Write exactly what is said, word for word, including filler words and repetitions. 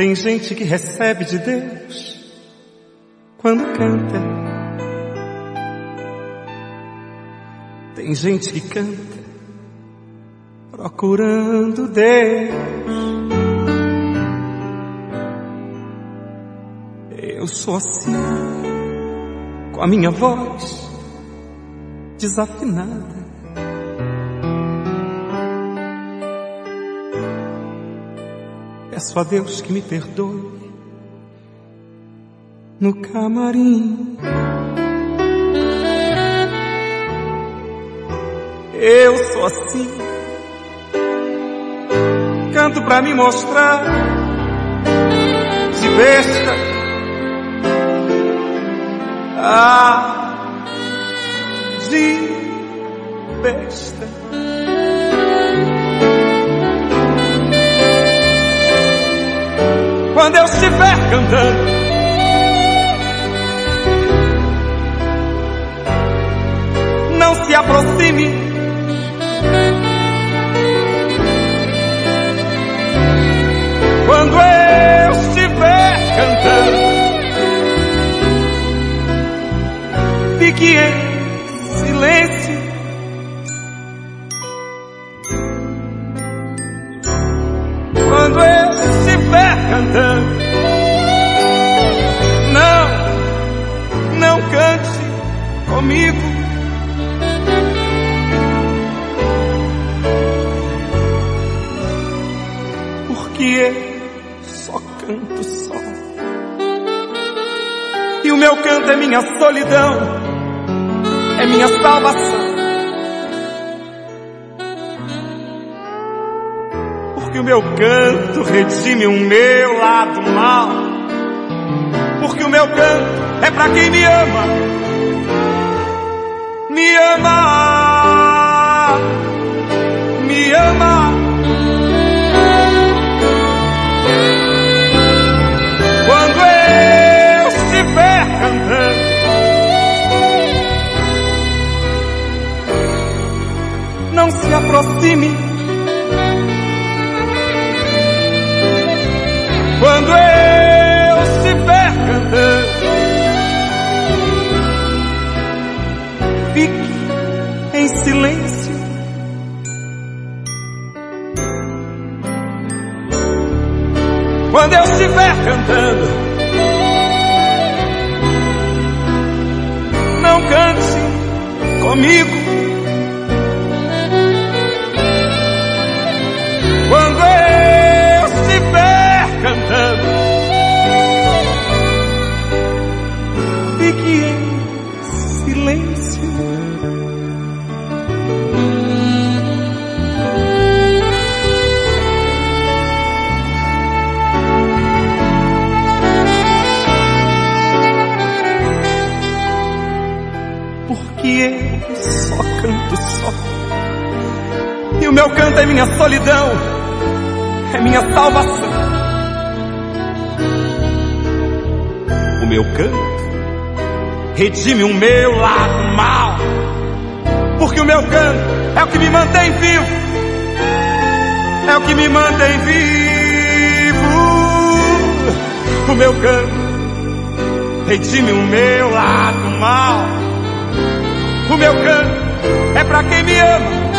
Tem gente que recebe de Deus quando canta. Tem gente que canta procurando Deus. Eu sou assim, com a minha voz desafinada. Peço a Deus que me perdoe no camarim. Eu sou assim, canto pra me mostrar de besta. Ah, de besta. Quando eu estiver cantando, não se aproxime. Quando eu estiver cantando, fique em silêncio. Quando eu estiver cantando, não, não cante comigo. Porque eu só canto só. E o meu canto é minha solidão, é minha salvação. Porque o meu canto redime o meu lado mal. Porque o meu canto é pra quem me ama. Me ama, me ama. Quando eu estiver cantando, não se aproxime. Quando eu estiver cantando, fique em silêncio. Quando eu estiver cantando, não cante comigo. Quando eu estiver cantando, fique em silêncio. Porque eu só canto só. E o meu canto é minha solidão, é minha salvação. O meu canto redime o meu lado mal. Porque o meu canto é o que me mantém vivo, é o que me mantém vivo. O meu canto redime o meu lado mal. O meu canto é pra quem me ama.